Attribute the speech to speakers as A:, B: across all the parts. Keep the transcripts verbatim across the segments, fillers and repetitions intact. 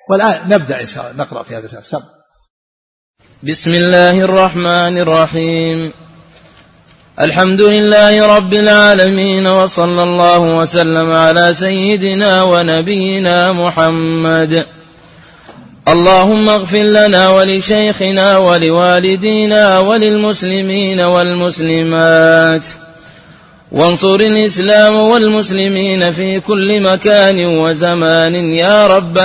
A: والآن نبدأ إن شاء الله نقرأ في هذا السبب.
B: بسم الله الرحمن الرحيم. الحمد لله رب العالمين، وصلى الله وسلم على سيدنا ونبينا محمد. اللهم اغفر لنا ولشيخنا ولوالدينا وللمسلمين والمسلمات، وانصر الإسلام والمسلمين في كل مكان وزمان يا رب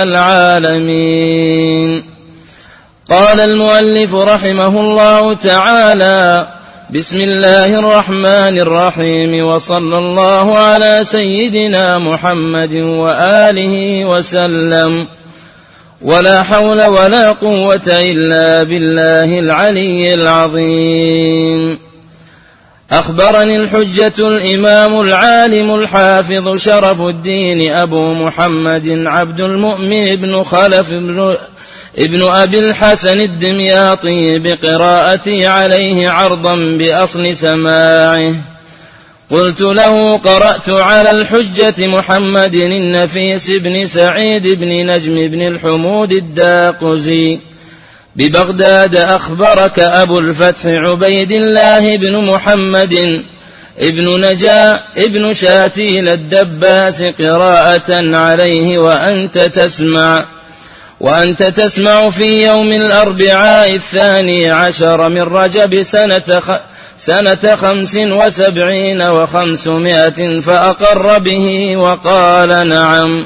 B: العالمين. قال المؤلف رحمه الله تعالى: بسم الله الرحمن الرحيم، وصلى الله على سيدنا محمد وآله وسلم، ولا حول ولا قوة إلا بالله العلي العظيم. أخبرني الحجة الإمام العالم الحافظ شرف الدين أبو محمد عبد المؤمن بن خلف ابن أبي الحسن الدمياطي بقراءتي عليه عرضا بأصل سماعه. قلت له: قرأت على الحجة محمد النفيس بن سعيد بن نجم بن الحمود الداقزي ببغداد، أخبرك أبو الفتح عبيد الله بن محمد ابن نجا ابن شاتيل الدباس قراءة عليه وأنت تسمع وأنت تسمع في يوم الأربعاء الثاني عشر من رجب سنة خ... سنة خمس وسبعين وخمسمائة، فأقر به وقال: نعم.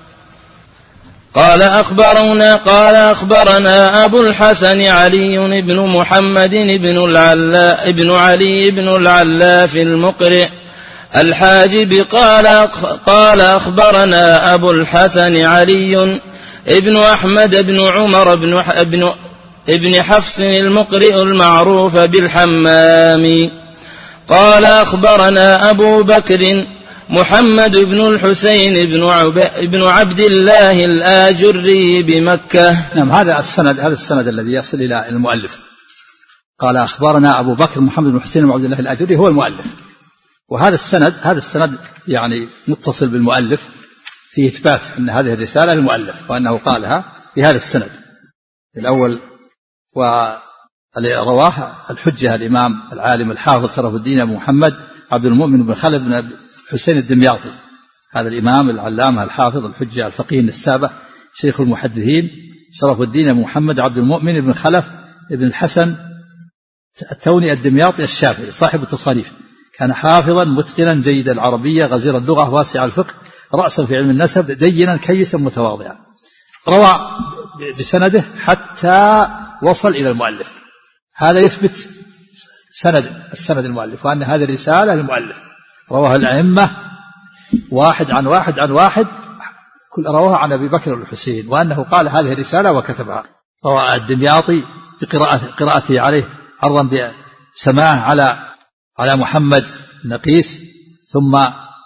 B: قال أخبرنا قال أخبرنا أبو الحسن علي بن محمد بن العلا بن علي بن العلاف المقرئ الحاجب قال قال أخبرنا أبو الحسن علي ابن أحمد بن عمر بن ابن ابن حفص المقرئ المعروف بالحمام قال أخبرنا أبو بكر محمد بن الحسين بن, عب... بن عبد الله الآجري بمكة.
A: نعم، هذا السند هذا السند الذي يصل إلى المؤلف. قال أخبرنا أبو بكر محمد بن الحسين بن عبد الله الآجري هو المؤلف، وهذا السند هذا السند يعني متصل بالمؤلف في إثبات أن هذه الرسالة المؤلف وأنه قالها في هذا السند الأول. ورواه الحجة الإمام العالم الحافظ شرف الدين أبو محمد عبد المؤمن بن خلف بن حسين الدمياطي، هذا الإمام العلامة الحافظ الحجة الفقيه السابع شيخ المحدثين شرف الدين أبو محمد عبد المؤمن بن خلف بن الحسن التوني الدمياطي الشافعي صاحب التصاريف، كان حافظا متقنا جيد العربية غزير اللغة واسع الفقه رأسا في علم النسب دينا كيسا متواضعا. روى بسنده حتى وصل إلى المؤلف، هذا يثبت سند السند المؤلف وأن هذه الرسالة المؤلف. رواه الأئمة واحد عن واحد عن واحد، كل رواه عن أبي بكر الحسين وأنه قال هذه الرسالة وكتبها. روى الدمياطي بقراءته قراءته عليه عرضا بسماعه على على محمد النقيس، ثم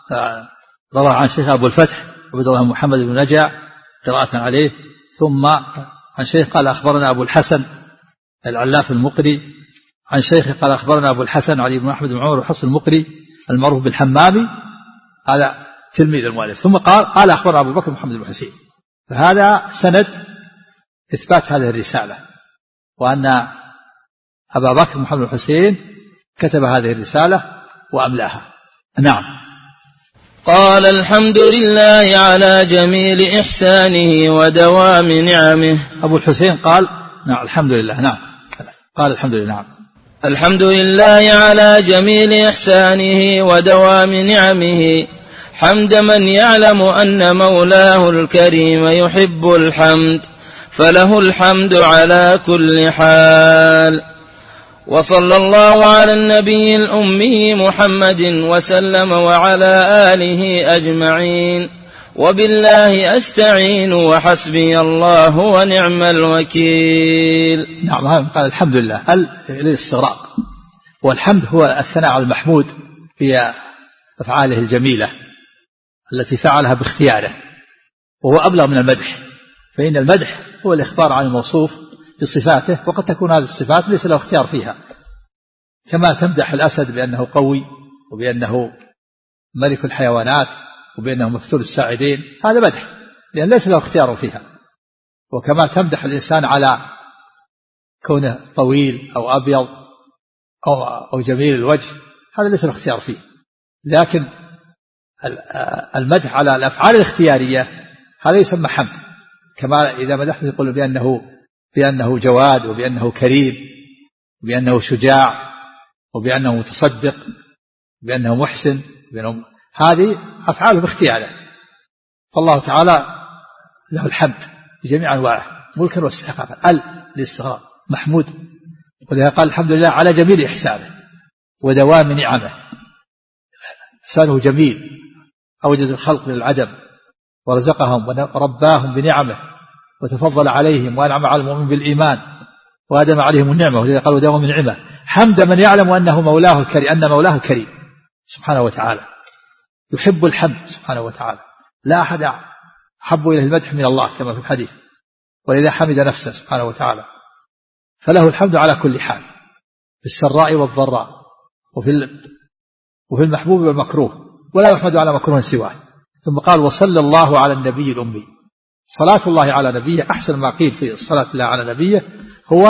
A: روى عن شيخ أبو الفتح عبد الله محمد بن نجا قراءة عليه، ثم عن شيخ قال أخبرنا أبو الحسن العلاف المقري، عن شيخ قال أخبرنا أبو الحسن علي بن أحمد بن عمر الحصن المقري المعروف بالحمامي، هذا تلميذ المؤلف. ثم قال قال أخبرنا أبو بكر محمد بن حسين. فهذا سند إثبات هذه الرسالة وأن أبا بكر محمد بن حسين كتب هذه الرسالة وأملاها. نعم.
B: قال: الحمد لله على جميل إحسانه ودوام نعمه.
A: أبو الحسين قال: نعم الحمد لله. نعم قال الحمد لله. نعم
B: الحمد لله على جميل إحسانه ودوام نعمه، حمد من يعلم أن مولاه الكريم يحب الحمد، فله الحمد على كل حال. وصلى الله على النبي الأمي محمد وسلم وعلى آله أجمعين، وبالله أستعين وحسبي الله ونعم الوكيل.
A: نعم قال الحمد لله للاستغراق، والحمد هو الثناء على المحمود في أفعاله الجميلة التي فعلها باختياره، وهو أبلغ من المدح، فإن المدح هو الإخبار عن الموصوف بصفاته، وقد تكون هذه الصفات ليس له اختيار فيها، كما تمدح الأسد بأنه قوي وبأنه ملك الحيوانات وبأنه مفتول الساعدين، هذا مدح لأن ليس له اختيار فيها. وكما تمدح الإنسان على كونه طويل أو أبيض أو, أو جميل الوجه، هذا ليس الاختيار فيه. لكن المدح على الأفعال الاختيارية هذا يسمى حمد، كما إذا مدحت يقول بأنه, بأنه جواد وبأنه كريم وبأنه شجاع وبأنه متصدق وبأنه محسن، بأنه هذه أفعاله باختياره. فالله تعالى له الحمد بجميع أنواعه ملكا واستحقاقا. ال الاستغراق محمود، ولذا قال الحمد لله على جميل إحسانه ودوام نعمه. إحسانه جميل، أوجد الخلق من العدم ورزقهم ورباهم بنعمه وتفضل عليهم وأنعم على المؤمن بالإيمان وأدم عليهم النعمة، ولذا قال ودوام نعمه حمد من يعلم أنه مولاه الكريم، أن مولاه الكريم سبحانه وتعالى. يحب الحمد سبحانه وتعالى، لا أحد أحب إليه المدح من الله كما في الحديث، ولذا حمد نفسه سبحانه وتعالى. فله الحمد على كل حال في السراء والضراء وفي وفي المحبوب والمكروه، ولا يحمد على مكروه سواه. ثم قال وصلى الله على النبي الأمي. صلاة الله على نبيه أحسن ما قيل في الصلاة الله على نبيه هو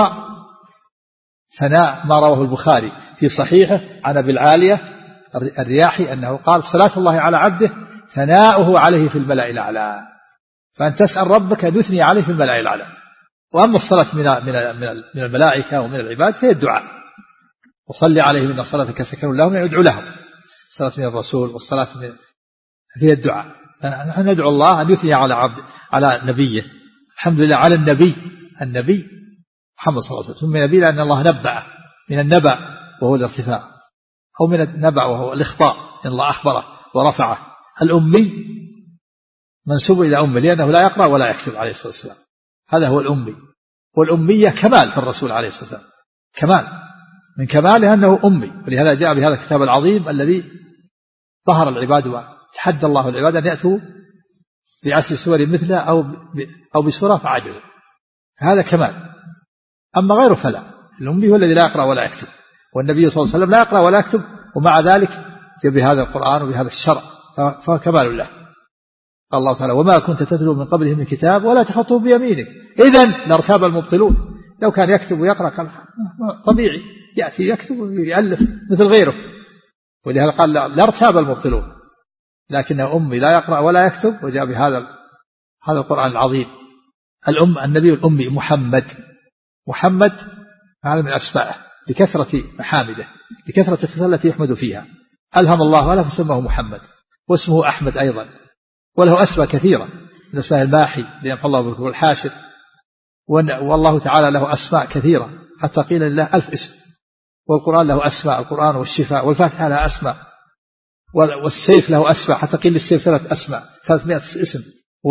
A: ثناء ما رواه البخاري في صحيحه عن أبي العالية الرياحي أنه قال صلاة الله على عبده ثناؤه عليه في الملأ الأعلى، فأن تسأل ربك أن يثني عليه في الملأ الأعلى. وأما الصلاة من الملائكة ومن العباد فهي الدعاء، وصلي عليهم إن صلاتك سكن لهم، يعني ادعو لهم. الصلاة من الرسول والصلاة من فيها الدعاء، نحن ندعو الله أن يثني على عبد على نبيه. الحمد لله على النبي، النبي محمد صلى الله عليه وسلم ثم نبي لأن الله نبأ من النبأ وهو الارتفاع، أو من النبأ وهو الإخطاء إن الله أخبره ورفعه. الأمي منسوب إلى أمه لأنه لا يقرأ ولا يكتب عليه الصلاة والسلام، هذا هو الأمي. والأمية كمال في الرسول عليه الصلاة والسلام، كمال من كماله أنه أمي، ولهذا جاء بهذا الكتاب العظيم الذي ظهر العباد وتحدى الله العباد أن يأتوا بعشر سور مثله أو أو بسورة فعجزوا، هذا كمال. أما غيره فلا، الأمي هو الذي لا يقرأ ولا يكتب، والنبي صلى الله عليه وسلم لا يقرأ ولا يكتب، ومع ذلك جاء بهذا القرآن وبهذا الشرع، فهو كمال له. قال الله تعالى وما كنت تتلو من قبله من كتاب ولا تخطه بيمينك إذن لارتاب المبطلون. لو كان يكتب ويقرأ كان طبيعي يأتي يكتب ويألف مثل غيره، ولهذا قال لارتاب المبطلون، لكنه أمي لا يقرأ ولا يكتب، وجاء بهذا هذا القرآن العظيم. الأم النبي الأمي محمد، محمد هذا من أسمائه لكثرة محامده، لكثرة الخصال التي يحمد فيها. ألهم الله ولا فسمه محمد، واسمه أحمد أيضا، وله أسماء كثيرة من أسماء الماحي ليمحو الله بالكفر والحاشر، والله تعالى له أسماء كثيرة حتى قيل لله ألف اسم. والقرآن له أسماء، القرآن والشفاء، والفاتحة لها أسماء، والسيف له أسماء حتى قيل للسيف ثلاث أسماء ثلاثمائة اسم،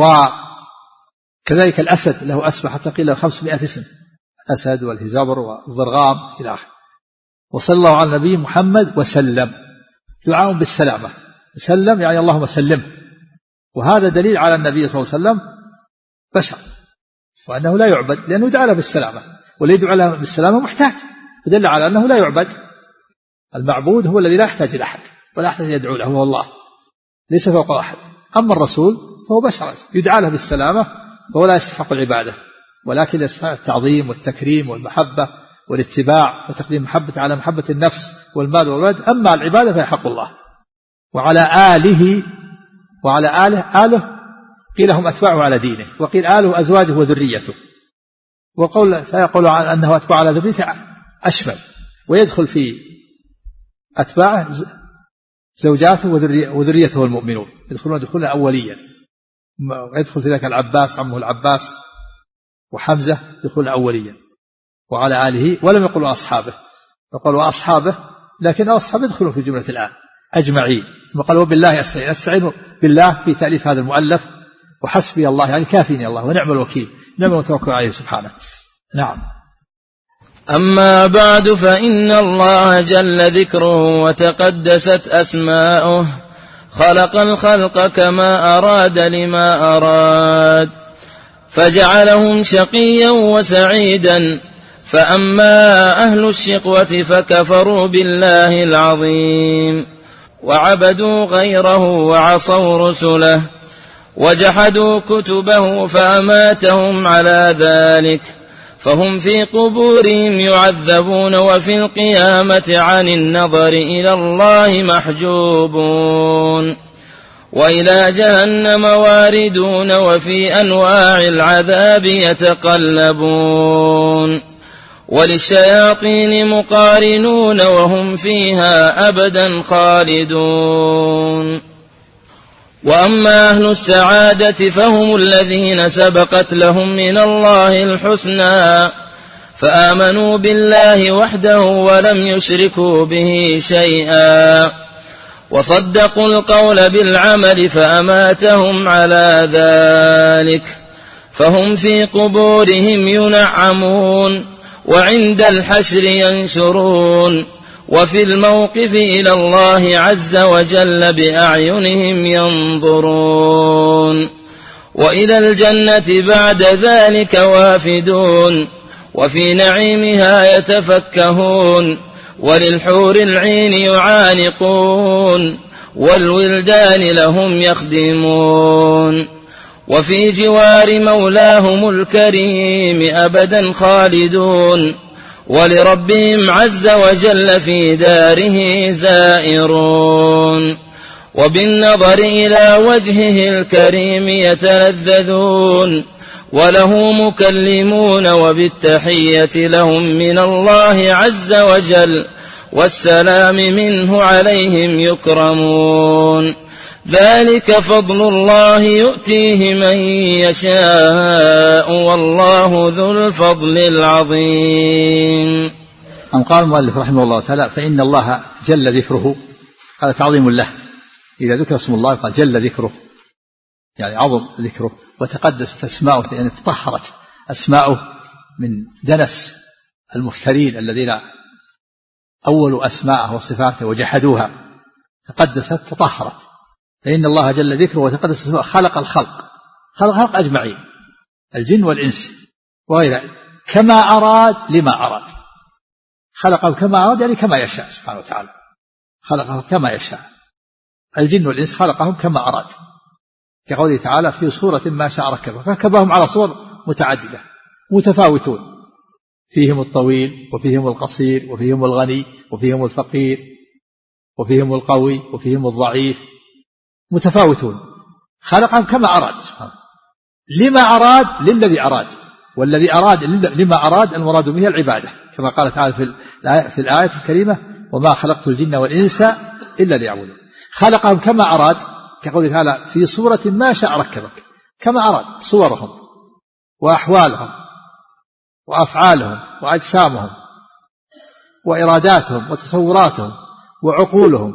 A: وكذلك الأسد له أسماء حتى قيل له خمسمائة اسم، الأسد والهزابر والضرغام إلى آخره. وصلى الله على النبي محمد وسلم، دعاء بالسلامة، سلم يعني اللهم سلمه، وهذا دليل على النبي صلى الله عليه وسلم بشر وأنه لا يعبد، لأنه دعا له بالسلامة، والذي يدعى له بالسلامة محتاج، فدل على أنه لا يعبد. المعبود هو الذي لا يحتاج إلى أحد ولا أحد يدعو له، هو الله ليس فوق أحد. أما الرسول فهو بشر يدعى له بالسلامة، فهو لا يستحق العبادة، ولكن يستحق التعظيم والتكريم والمحبة والاتباع وتقديم محبة على محبة النفس والمال والولد. أما العبادة فيحق الله. وعلى آله، وعلى آله آله قيل هم أتباعه على دينه، وقيل آله أزواجه وذريته، وقول سيقول أنه أتباع على ذريته أشمل، ويدخل في أتباعه زوجاته وذريته المؤمنون، يدخلون دخولا أوليا، ويدخل في ذلك العباس عمه العباس وحمزة دخول أوليا. وعلى آله، ولم يقولوا أصحابه، وقالوا أصحابه، لكن أصحابه يدخلون في جملة الآن أجمعين. ثم قال وبالله أستعين، أستعين بالله في تأليف هذا المؤلف، وحسبي الله يعني كافيني الله ونعم الوكيل، نعم التوكل عليه سبحانه. نعم.
B: أما بعد، فإن الله جل ذكره وتقدست أسماؤه خلق الخلق كما أراد لما أراد، فجعلهم شقيا وسعيدا. فأما أهل الشقوة فكفروا بالله العظيم وعبدوا غيره وعصوا رسله وجحدوا كتبه فأماتهم على ذلك، فهم في قبورهم يعذبون وفي القيامة عن النظر إلى الله محجوبون، وإلى جهنم واردون وفي أنواع العذاب يتقلبون، وللشياطين مقارنون وهم فيها أبدا خالدون. وأما أهل السعادة فهم الذين سبقت لهم من الله الحسنى، فآمنوا بالله وحده ولم يشركوا به شيئا، وصدقوا القول بالعمل فأماتهم على ذلك، فهم في قبورهم ينعمون، وعند الحشر ينشرون، وفي الموقف إلى الله عز وجل بأعينهم ينظرون، وإلى الجنة بعد ذلك وافدون، وفي نعيمها يتفكهون، وللحور العين يعانقون، والولدان لهم يخدمون، وفي جوار مولاهم الكريم أبدا خالدون، ولربهم عز وجل في داره زائرون، وبالنظر إلى وجهه الكريم يتلذذون، وله مكلمون، وبالتحية لهم من الله عز وجل والسلام منه عليهم يكرمون. ذلك فضل الله يؤتيه من يشاء والله ذو الفضل العظيم.
A: أم قال المؤلف رحمه الله تعالى: فإن الله جل ذكره، هذا تعظيم له، إذا ذكر اسم الله قال جل ذكره يعني عظم ذكره، وتقدست أسماؤه يعني تطهرت أسماؤه من دنس المفترين الذين أولوا أسماءه وصفاته وجحدوها، تقدست تطهرت. فإن الله جل ذكره وتقدس أسماؤه خلق الخلق، خلق الخلق أجمعين، الجن والإنس وغيره، كما أراد لما أراد، خلقه كما أراد يعني كما يشاء سبحانه وتعالى، خلقه كما يشاء، الجن والإنس خلقهم كما أراد، كقوله تعالى: في صورة ما شاء ركبه، فركبهم على صور متعددة متفاوتون، فيهم الطويل وفيهم القصير وفيهم الغني وفيهم الفقير وفيهم القوي وفيهم الضعيف، متفاوتون، خلقهم كما أراد سبحانه. لما أراد للذي أراد، والذي أراد لما أراد المراد به العبادة، كما قال تعالى في الآية الكريمة: وما خلقت الجن والإنس إلا ليعبدون. خلقهم كما أراد، كقوله تعالى: في صورة ما شاء ركبك، كما أراد، صورهم وأحوالهم وأفعالهم وأجسامهم وإراداتهم وتصوراتهم وعقولهم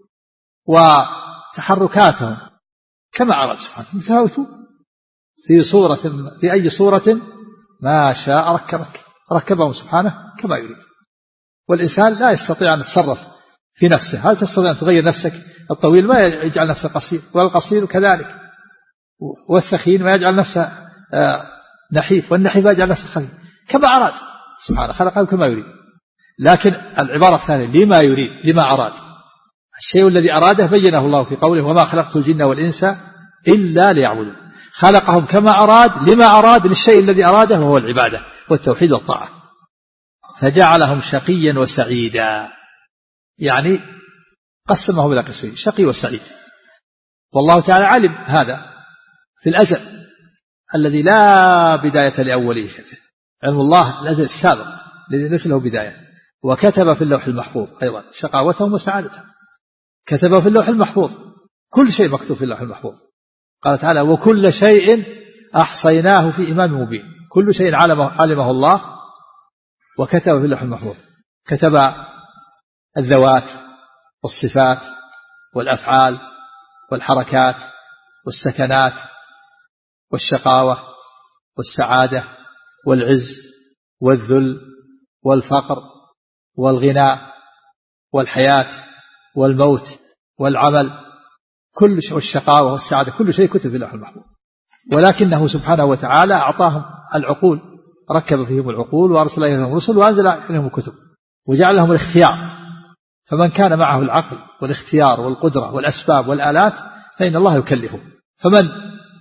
A: وتحركاتهم كما أراد سبحانه، متفاوتون في صورة، في أي صورة ما شاء ركبك، ركبهم سبحانه كما يريد. والإنسان لا يستطيع أن يتصرف في نفسه، هل تستطيع أن تغير نفسك؟ الطويل ما يجعل نفسه قصير، والقصير كذلك، والثخين ما يجعل نفسه نحيف، والنحيف ما يجعل نفسه خفيف، كما أراد سبحانه، خلقه كما يريد. لكن العبارة الثانية لما يريد، لما أراد، الشيء الذي أراده بينه الله في قوله: وما خلقت الجن والإنس إلا ليعبدون. خلقهم كما أراد لما أراد، للشيء الذي أراده وهو العبادة والتوحيد والطاعة، فجعلهم شقيا وسعيدا، يعني قسمهم إلى قسمين: شقي وسعيد. والله تعالى علم هذا في الأزل الذي لا بداية لأوليته، علم الله الأزل السابق الذي ليس له بداية، وكتب في اللوح المحفوظ أيضا شقاوتهم وسعادتهم، كتب في اللوح المحفوظ، كل شيء مكتوب في اللوح المحفوظ. قال تعالى: وكل شيء أحصيناه في إمام مبين، كل شيء علمه, علمه الله وكتب في اللوح المحفوظ، كتب الذوات والصفات والأفعال والحركات والسكنات والشقاوة والسعادة والعز والذل والفقر والغنى والحياة والموت والعمل، كل شيء، والشقاوة والسعادة، كل شيء كتب في اللوح المحفوظ. ولكنه سبحانه وتعالى أعطاهم العقول، ركب فيهم العقول وأرسل إليهم الرسل وأنزل إليهم الكتب وجعل لهم الاختيار، فمن كان معه العقل والاختيار والقدرة والأسباب والآلات فإن الله يكلفه، فمن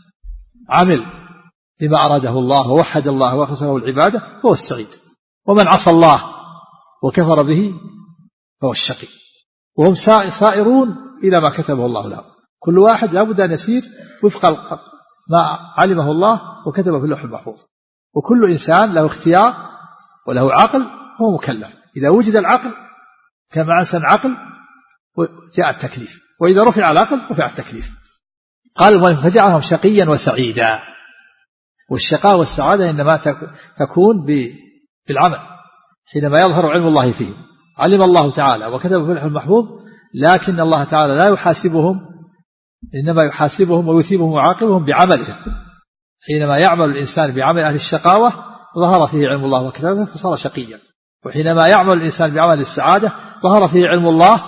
A: عمل بما أراده الله ووحد الله وأخلص له العبادة هو السعيد، ومن عصى الله وكفر به فهو الشقي، وهم سائرون إلى ما كتبه الله له. كل واحد لابد أن يسير وفق ما علمه الله وكتبه في اللوح المحفوظ، وكل إنسان له اختيار وله عقل هو مكلف. إذا وجد العقل كما أنسان عقل جاء التكليف، وإذا رفع العقل رفع التكليف. قال فجعلهم شقيا وسعيدا، والشقاء والسعادة إنما تكون بالعمل حينما يظهر علم الله فيه. علم الله تعالى وكتب في اللوح المحفوظ، لكن الله تعالى لا يحاسبهم، إنما يحاسبهم ويثيبهم ويعاقبهم بعملهم. حينما يعمل الإنسان بعمل أهل الشقاوة ظهر فيه علم الله وكتبه فصار شقيا، وحينما يعمل الإنسان بعمل السعادة ظهر فيه علم الله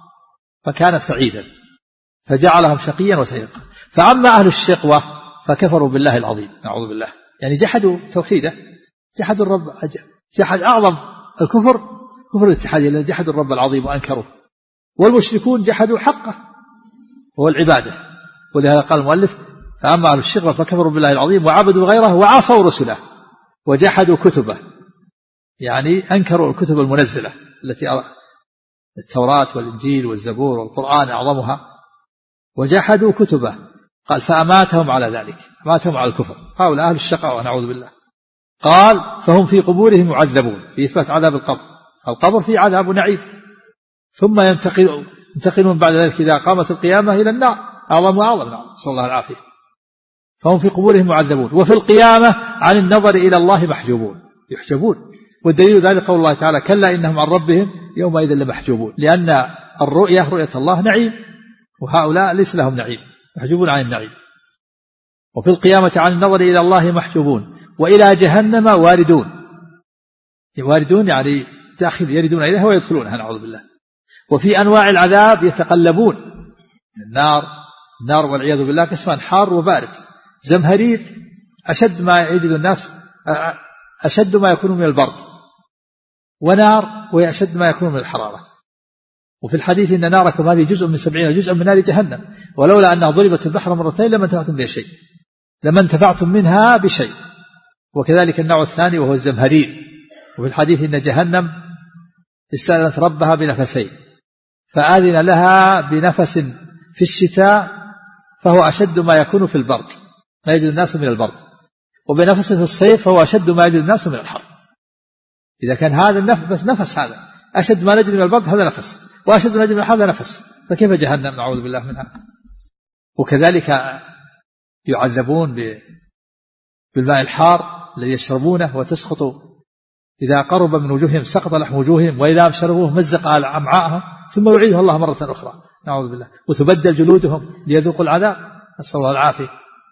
A: فكان سعيدا، فجعلهم شقيا وسعيدا. فأما أهل الشقوة فكفروا بالله العظيم، نعوذ بالله، يعني جحدوا توحيده، جحدوا الرب، جحد أعظم الكفر كفر الاتحاد، لأن جحدوا الرب العظيم وأنكروه. والمشركون جحدوا حقه وهو العبادة، ولهذا قال المؤلف فأما أهل الشقوة فكفروا بالله العظيم وعبدوا غيره وعصوا رسله وجحدوا كتبه، يعني أنكروا الكتب المنزلة التي التوراة والإنجيل والزبور والقرآن أعظمها، وجحدوا كتبه. قال فأماتهم على ذلك، أماتهم على الكفر، هؤلاء أهل الشقاوة نعوذ بالله. قال فهم في قبورهم يعذبون، في إثبات عذاب القبر، القبر فيه عذاب نعيم، ثم ينتقل ينتقلون بعد ذلك إذا قامت القيامة إلى النار، أعظم وأعظم، نعم صلى الله العافية. فهم في قبورهم معذبون، وفي القيامة عن النظر إلى الله محجوبون، يحجبون. والدليل ذلك قول الله تعالى كلا إنهم عن ربهم يومئذ لمحجوبون، لأن الرؤية رؤية الله نعيم، وهؤلاء ليس لهم نعيم، محجوبون عن النعيم. وفي القيامة عن النظر إلى الله محجوبون، وإلى جهنم واردون، واردون يعني داخل يردون إليها ويدخلونها نعوذ بالله. وفي أنواع العذاب يتقلبون، النار النار والعياذ بالله قسمان حار وبارد، زمهرير أشد ما يجد الناس، أشد ما يكون من البرد، ونار وهي أشد ما يكون من الحرارة. وفي الحديث إن ناركم هذه جزء من سبعين جزء من نار جهنم، ولولا أنها ضربت في البحر مرتين لما انتفعتم بها شيء، لما انتفعتم منها بشيء. وكذلك النوع الثاني وهو الزمهرير. وفي الحديث إن جهنم استأذنت ربها بنفسين، فآذن لها بنفس في الشتاء فهو أشد ما يكون في البرد، ما يجد الناس من البرد، وبنفس في الصيف فهو أشد ما يجد الناس من الحر. إذا كان هذا النفس بس نفس، هذا أشد ما نجد من البرد هذا نفس، وأشد ما نجد من الحر هذا نفس، فكيف جهنم نعوذ بالله منها. وكذلك يعذبون بالماء الحار الذي يشربونه وتسقط إذا قرب من وجوههم سقط لحم وجوههم، وإذا شربوه مزق على أمعاءهم ثم يعيدها الله مرة أخرى نعوذ بالله، وتبدل جلودهم ليذوقوا العذاب نسأل الله العافية.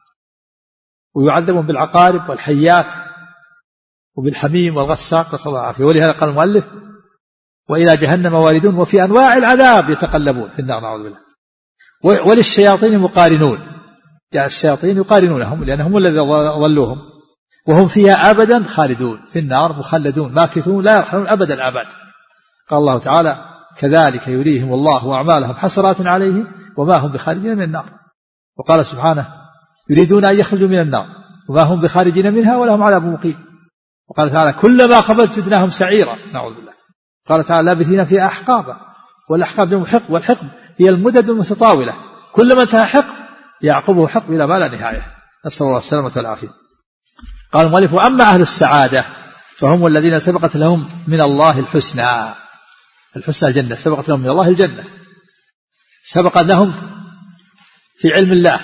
A: ويعذبون بالعقارب والحيات وبالحميم والغساق نسأل الله العافية. ولهذا قال المؤلف وإلى جهنم واردون، وفي أنواع العذاب يتقلبون في النار نعوذ بالله. وللشياطين مقارنون، يعني الشياطين يقارنونهم لأنهم الذي ضلوهم، وهم فيها أبدا خالدون، في النار مخلدون ماكثون لا يرحلون أبدا الآباد. قال الله تعالى كذلك يريهم الله أعمالهم حسرات عليهم وما هم بخارجين من النار. وقال سبحانه يريدون أن يخرجوا من النار وما هم بخارجين منها ولهم عذاب مقيم. وقال تعالى كلما خبت زدناهم سعيرا نعوذ بالله. قال تعالى لابثين فيها أحقابا، والأحقاب جمع حقب، والحقب هي المدد المتطاولة، كلما انتهى حقب يعقبه حقب إلى ما لا نهاية، نسأل الله السلامة والعافية. قال المؤلف وأما أهل السعادة فهم الذين سبقت لهم من الله الحسنى، الحسنى الجنة، سبقت لهم من الله الجنة، سبقت لهم في علم الله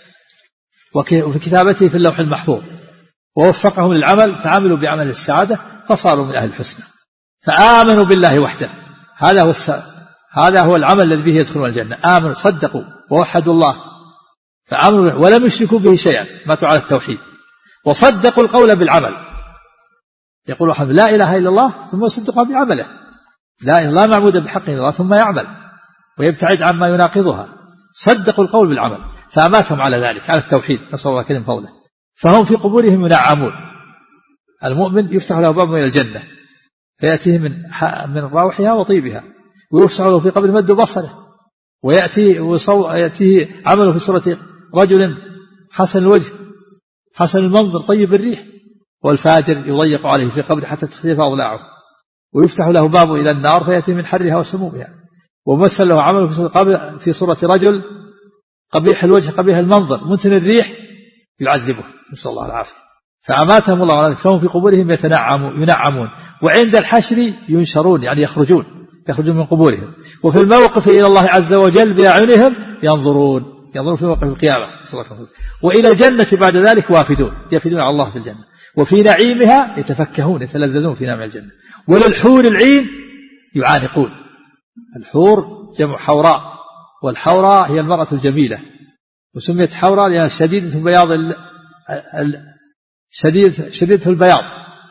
A: وفي كتابته في اللوح المحفوظ، ووفقهم للعمل فعملوا بعمل السعادة فصاروا من أهل الحسنى، فآمنوا بالله وحده. هذا هو هذا هو العمل الذي به يدخلون الجنة، آمنوا صدقوا ووحدوا الله فآمنوا ولم يشركوا به شيئا، ماتوا على التوحيد، وصدقوا القول بالعمل، يقول أحد لا إله إلا الله ثم يصدقها بعمله، لا إله لا معبود بحق إلا الله ثم يعمل ويبتعد عما يناقضها، صدقوا القول بالعمل فأماتهم على ذلك على التوحيد، نسأل الله كريم فضله. فهم في قبورهم ينعمون، المؤمن يفتح له باب من الجنة فيأتيه من من روحها وطيبها، ويفسح له في قبر مد بصره، ويأتي ويأتيه عمله في صورة رجل حسن الوجه حسن المنظر طيب الريح، والفاجر يضيق عليه في قبره حتى تختلف أضلاعه، ويفتح له باب إلى النار فيأتي من حرها وسمومها، ومثل له عمله في صورة رجل قبيح الوجه قبيح المنظر منتن الريح يعذبه، نسأل الله العافية. فأماتهم الله على ذلك، فهم في قبورهم يتنعمون ينعمون، وعند الحشر ينشرون يعني يخرجون يخرجون من قبورهم، وفي الموقف إلى الله عز وجل بأعينهم ينظرون ينظرون في موقف القيامة، وإلى الجنة بعد ذلك وافدون يفدون على الله في الجنة، وفي نعيمها يتفكهون يتلذذون في نعيم الجنة، وللحور العين يعانقون. الحور جمع حوراء، والحوراء هي المرأة الجميلة، وسميت حوراء لأنها شديدة بياض ال... ال... شديد شديدة البياض،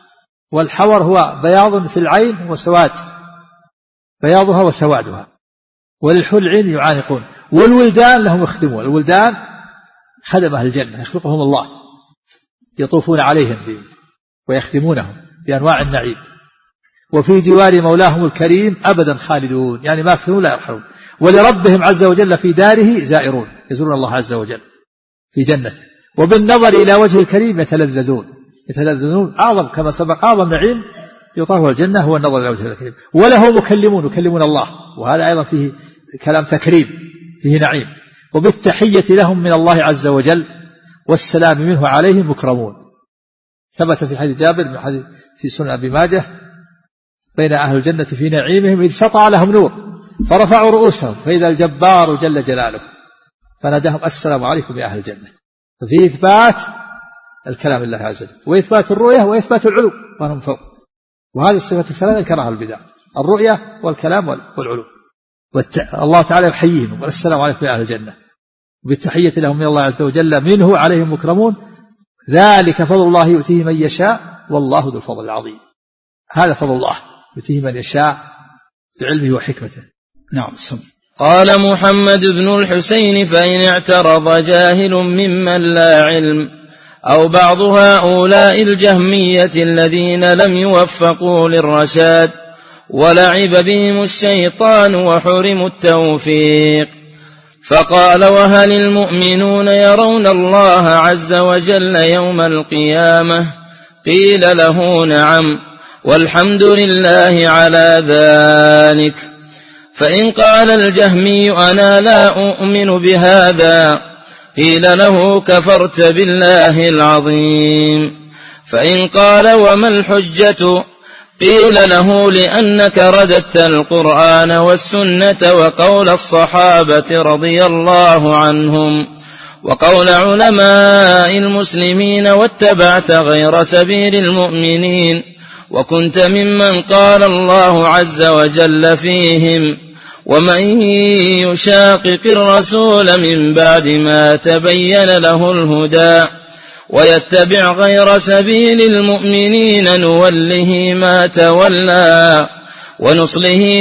A: والحور هو بياض في العين وسواد بياضها وسوادها. وللحور العين يعانقون، والولدان لهم يخدمون، الولدان خدم أهل الجنة يخلقهم الله يطوفون عليهم ويخدمونهم بأنواع النعيم، وفي جوار مولاهم الكريم أبدا خالدون يعني ما يكثرون لا يرحلون، ولربهم عز وجل في داره زائرون يزورون الله عز وجل في جنته، وبالنظر إلى وجه الكريم يتلذذون يتلذذون أعظم كما سبق أعظم نعيم يطاه الجنة هو النظر إلى وجه الكريم، وله مكلمون يكلمون الله، وهذا أيضا فيه كلام تكريم فيه نعيم، وبالتحية لهم من الله عز وجل والسلام منه عليهم مكرمون. ثبت في حديث جابر من حديث في سنن أبي ماجه بين أهل الجنة في نعيمهم إذ سطع لهم نور فرفعوا رؤوسهم فإذا الجبار جل جلاله فناداهم السلام عليكم يا أهل الجنة، ففي إثبات الكلام الله عز وجل وإثبات الرؤية وإثبات العلو وهم فوق، وهذه الصفة الثلاثة كرهها البدع، الرؤية والكلام والعلو. الله تعالى يحييهم والسلام عليكم يا أهل الجنة، بالتحية لهم من الله عز وجل منه عليهم مكرمون، ذلك فضل الله يؤتيه من يشاء والله ذو الفضل العظيم. هذا فضل الله يؤتيه من يشاء بعلمه وحكمته. نعم. سم.
B: قال محمد بن الحسين فإن اعترض جاهل ممن لا علم أو بعض هؤلاء الجهمية الذين لم يوفقوا للرشاد ولعب بهم الشيطان وحرموا التوفيق، فقال وهل المؤمنون يرون الله عز وجل يوم القيامة؟ قيل له نعم والحمد لله على ذلك. فإن قال الجهمي أنا لا أؤمن بهذا قيل له كفرت بالله العظيم. فإن قال وما الحجة قيل له لأنك رددت القرآن والسنة وقول الصحابة رضي الله عنهم وقول علماء المسلمين واتبعت غير سبيل المؤمنين وكنت ممن قال الله عز وجل فيهم ومن يشاقق الرسول من بعد ما تبين له الهدى ويتبع غير سبيل المؤمنين نوله ما تولى ونصله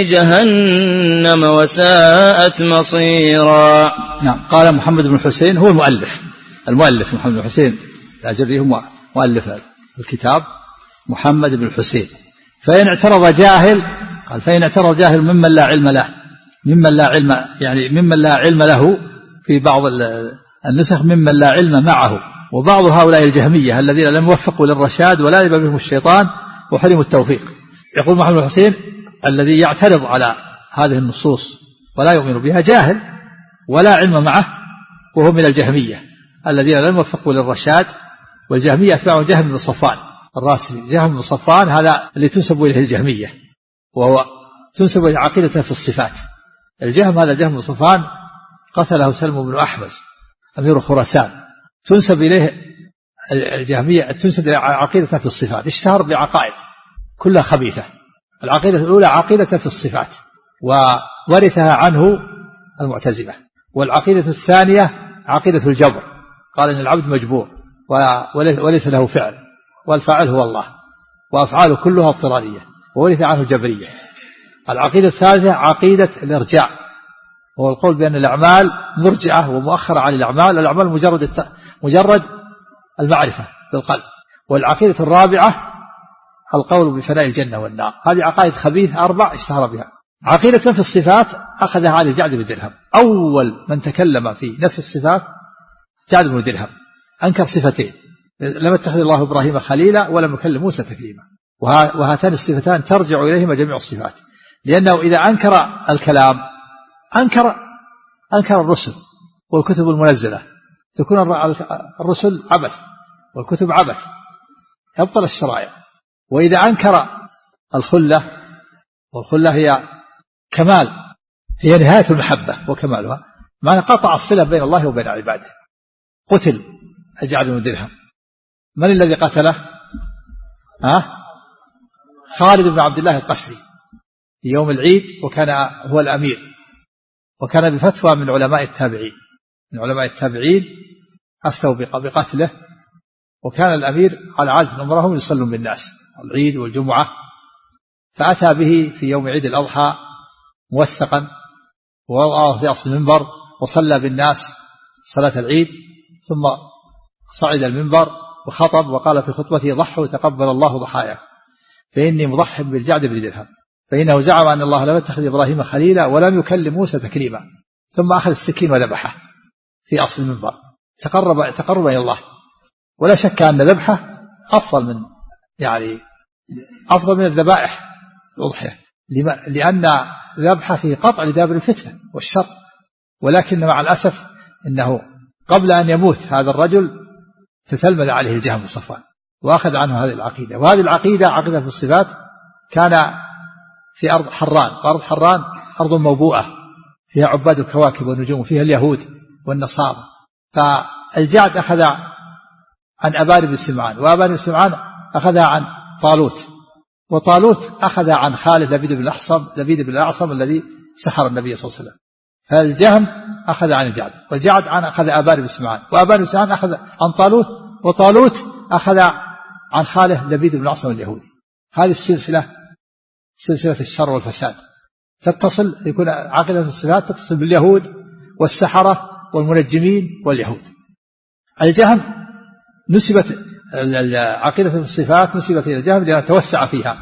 B: جهنم وساءت مصيرا.
A: نعم. قال محمد بن الحسين هو المؤلف المؤلف محمد بن الحسين الأجري هو مؤلف الكتاب محمد بن الحسين. فإن اعترض جاهل قال فإن اعترض جاهل ممن لا علم له ممن لا علم يعني ممن لا علم له في بعض النسخ ممن لا علم معه، وبعض هؤلاء الجهمية الذين لم يوفقوا للرشاد ولا يبى بهم الشيطان وحرموا التوفيق. يقول محمد بن الحسين الذي يعترض على هذه النصوص ولا يؤمن بها جاهل ولا علم معه، وهو من الجهمية الذين لم يوفقوا للرشاد، والجهمية أتباع جهم بن صفوان الراسبي. جهم بن صفوان هذا اللي تنسب إليه الجهمية، وهو تنسب إلى عقيدته في الصفات. الجهم هذا جهم بن صفوان قتله سلم بن أحمس أمير خراسان، تنسب إليه الجهمية تنسب إلى عقيدته في الصفات، اشتهر بعقائد كلها خبيثة. العقيدة الأولى عقيدة في الصفات وورثها عنه المعتزلة، والعقيدة الثانية عقيدة الجبر، قال إن العبد مجبور وليس له فعل والفاعل هو الله وأفعاله كلها اضطرارية، وورث عنه الجبرية. العقيدة الثالثة عقيدة الإرجاع، وهو القول بأن الأعمال مرجعة ومؤخرة عن الأعمال، الأعمال مجرد الت... مجرد المعرفة بالقلب. والعقيدة الرابعة القول بفناء الجنة والنار. هذه عقائد خبيثة أربع اشتهر بها. عقيدة في الصفات أخذها عن جعد بن درهم، أول من تكلم في نفي الصفات جعد بن درهم، أنكر صفتين لم يتخذ الله إبراهيم خليلا ولم يكلم موسى تكليما. وهاتان الصفتان ترجع إليهما جميع الصفات، لأنه إذا أنكر الكلام أنكر أنكر الرسل والكتب المنزلة، تكون الرسل عبث والكتب عبث، يبطل الشرائع. وإذا أنكر الخلة، والخلة هي كمال، هي نهاية المحبة وكمالها، معنى قطع الصلة بين الله وبين عباده. قتل الجعد بن درهم، من الذي قتله؟ ها؟ خالد بن عبد الله القسري في يوم العيد، وكان هو الأمير، وكان بفتوى من علماء التابعين من علماء التابعين أفتوا بقتله، وكان الأمير على عادة أمرهم يصلون بالناس العيد والجمعة، فأتى به في يوم عيد الأضحى موثقا ووضعه في أصل المنبر وصلى بالناس صلاة العيد، ثم صعد المنبر وخطب وقال في خطبته: ضحوا تقبل الله ضحايا، فإني مضحٍ بالجعد بن درهم، فإنه زعم أن الله لم يتخذ إبراهيم خليلا ولم يكلم موسى تكليما. ثم أخذ السكين وذبحه في أصل المنبر، تقرب تقرب إلى الله. ولا شك أن ذبحه أفضل من يعني أفضل من الذبائح الأضحية، لأن ذبحه فيه قطع لدابر الفتنة والشر. ولكن مع الأسف إنه قبل أن يموت هذا الرجل تتلمذ عليه الجهم بن صفوان وأخذ عنه هذه العقيدة. وهذه العقيدة عقيدة في الصفات كان في أرض حران، وأرض حران أرض موبوءة فيها عباد الكواكب والنجوم، وفيها اليهود والنصارى. فالجعد أخذ عن أبان بن سمعان، وأبان بن سمعان أخذها عن طالوت، وطالوت أخذ عن خالد لبيد بن الأعصم لبيد بن الأعصم الذي سحر النبي صلى الله عليه وسلم. فالجهم أخذ عن الجعد، والجعد عن أخذ أبان بن سمعان، وأبان بن سمعان أخذ عن طالوت، وطالوت أخذ عن خالد لبيد بن الأعصم اليهودي. هذه السلسلة سلسلة الشر والفساد تتصل، يكون عقيدة الصفات تتصل باليهود والسحرة والمنجمين واليهود. الجهم نسبت عقيدة الصفات نسبت إلى الجهم لأنه توسع فيها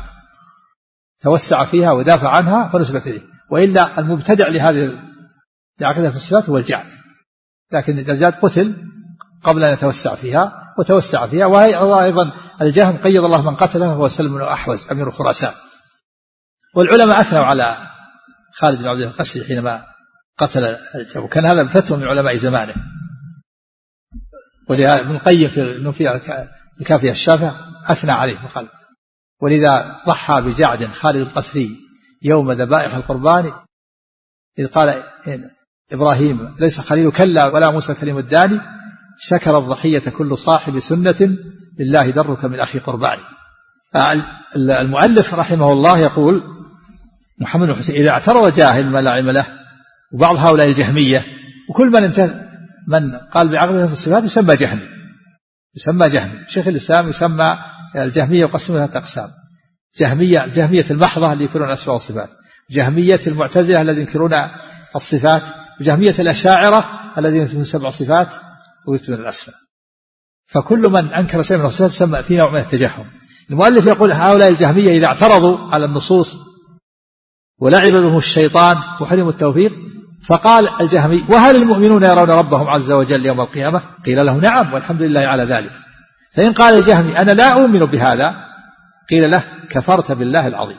A: توسع فيها ودافع عنها فنسبت إليه، وإلا المبتدع لهذه عقيدة الصفات هو الجعد. لكن الجعد قتل قبل أن يتوسع فيها وتوسع فيها. وهي أيضا الجهم قيد الله من قتله هو سلم بن أحوز أمير خراسان. والعلماء أثنوا على خالد بن عبد الله القسري حينما قتل الجهم، وكان هذا بفتوى من علماء زمانه. ولهذا ابن القيم في الكافية الشافعة أثنى عليه وقال: ولذا ضحى بجعد خالد القسري يوم ذبائح القربان إذ قال إبراهيم ليس خليل كلا ولا موسى كلم الداني، شكر الضحية كل صاحب سنة لله درك من أخي قرباني. المؤلف رحمه الله يقول محمد بن حسين: إذا اعترض جاهل ما لا علم له، وبعض هؤلاء الجهمية، وكل من انتهى من قال بعقيدة الصفات يسمى جهمي يسمى جهمي شيخ الإسلام يسمى الجهمية يقسمون ثلاثة أقسام: جهمية جهمية المحضة اللي ينكرون الأسماء والصفات، جهمية المعتزلة الذين ينكرون الصفات، وجهمية الأشاعرة الذين يثبتون سبع صفات ويثبتون الأسماء. فكل من أنكر شيء من الصفات يسمى في نوع من التجهم. المؤلف يقول: هؤلاء الجهمية إذا اعترضوا على النصوص ولعب بهم الشيطان وحرموا التوفيق، فقال الجهمي: وهل المؤمنون يرون ربهم عز وجل يوم القيامة؟ قيل له: نعم والحمد لله على ذلك. فإن قال الجهمي: أنا لا أؤمن بهذا، قيل له: كفرت بالله العظيم.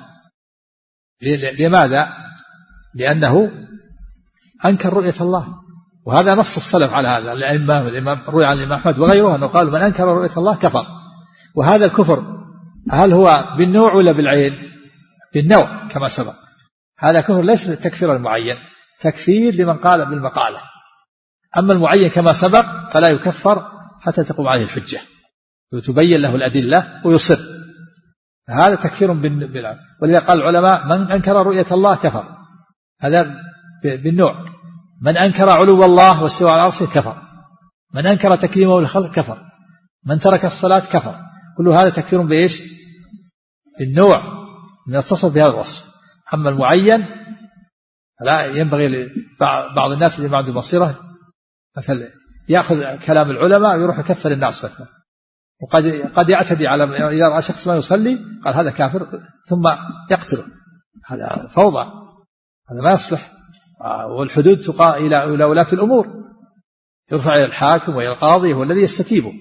A: لماذا؟ لأنه أنكر رؤية الله، وهذا نص السلف على هذا. الإمام الإمام روي عن الإمام أحمد وغيره أنه قال: من أنكر رؤية الله كفر. وهذا الكفر هل هو بالنوع ولا بالعين؟ بالنوع كما سبق. هذا كفر ليس تكفير المعين، تكفير لمن قال بالمقالة. أما المعين كما سبق فلا يكفر حتى تقوم عليه الحجة وتبين له الأدلة ويصر. هذا تكفير بالعين. ولذا قال العلماء: من أنكر رؤية الله كفر. هذا بالنوع. من أنكر علو الله واستواء على عرشه كفر. من أنكر تكريمه للخلق كفر. من ترك الصلاة كفر. كل هذا تكفير بإيش؟ بالنوع من اتصف بهذا الوصف. أما المعين لا ينبغي بعض الناس اللي ما عنده بصيرة مثلا يأخذ كلام العلماء ويروح يكفر الناس فترة، وقد قد يعتدي على إذا رأى شخص ما يصلي قال هذا كافر ثم يقتله. هذا فوضى، هذا ما يصلح. والحدود تقى إلى إلى ولاة الأمور، يرفع إلى الحاكم وإلى القاضي هو الذي يستتيبه.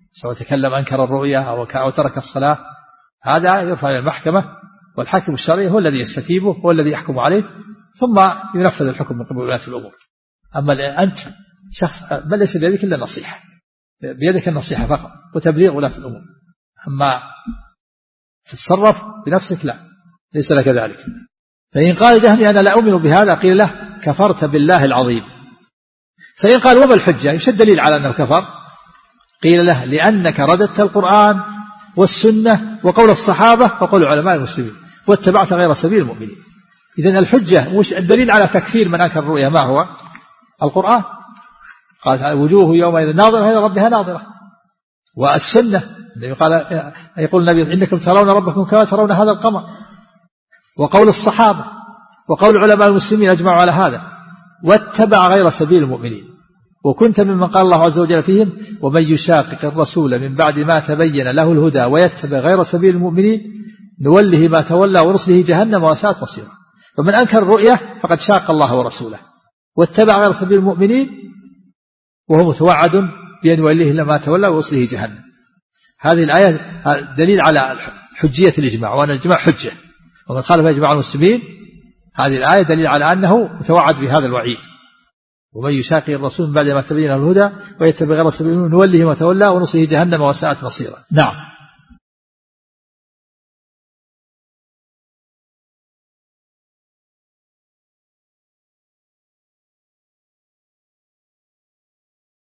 A: سواء تكلم أنكر الرؤيا أو ترك الصلاة، هذا يرفع إلى المحكمة، والحاكم الشرعي هو الذي يستتيبه، هو الذي يحكم عليه، ثم ينفذ الحكم من قبل ولاة الأمور. أما أنت شخص بل ليس بيدك إلا النصيحة، بيدك النصيحة فقط وتبليغ ولاة الأمور، أما تتصرف بنفسك لا، ليس لك ذلك. فإن قال جهمي أنا لا أؤمن بهذا قيل له كفرت بالله العظيم. فإن قال وما الحجة، ايش الدليل على أنه كفر؟ قيل له لأنك رددت القرآن والسنة وقول الصحابة وقول علماء المسلمين واتبعت غير سبيل المؤمنين. إذن الحجة وش الدليل على تكفير من أنكر الرؤيا؟ ما هو؟ القرآن قال وجوه يومئذ ناظرة إلى ربها ناظرة، والسنة قال يقول النبي إنكم ترون ربكم كما ترون هذا القمر، وقول الصحابة وقول علماء المسلمين أجمعوا على هذا، واتبع غير سبيل المؤمنين. وكنت ممن قال الله عز وجل فيهم ومن يشاقق الرسول من بعد ما تبين له الهدى ويتبع غير سبيل المؤمنين نوله ما تولى ونصله جهنم وساءت مصيره. فمن أنكر الرؤية فقد شاق الله ورسوله واتبع غير سبيل المؤمنين وهو متوعد بأن يوليه لما تولى ونصله جهنم. هذه الآية دليل على حجية الإجماع، وأن الإجماع حجة، ومن خالف إجماع المسلمين هذه الآية دليل على أنه متوعد بهذا الوعيد. ومن يشاقق الرسول من بعد ما تبين له الهدى ويتبع غير سبيل المؤمنين نوله ما تولى ونصله جهنم وساءت مصيره. نعم.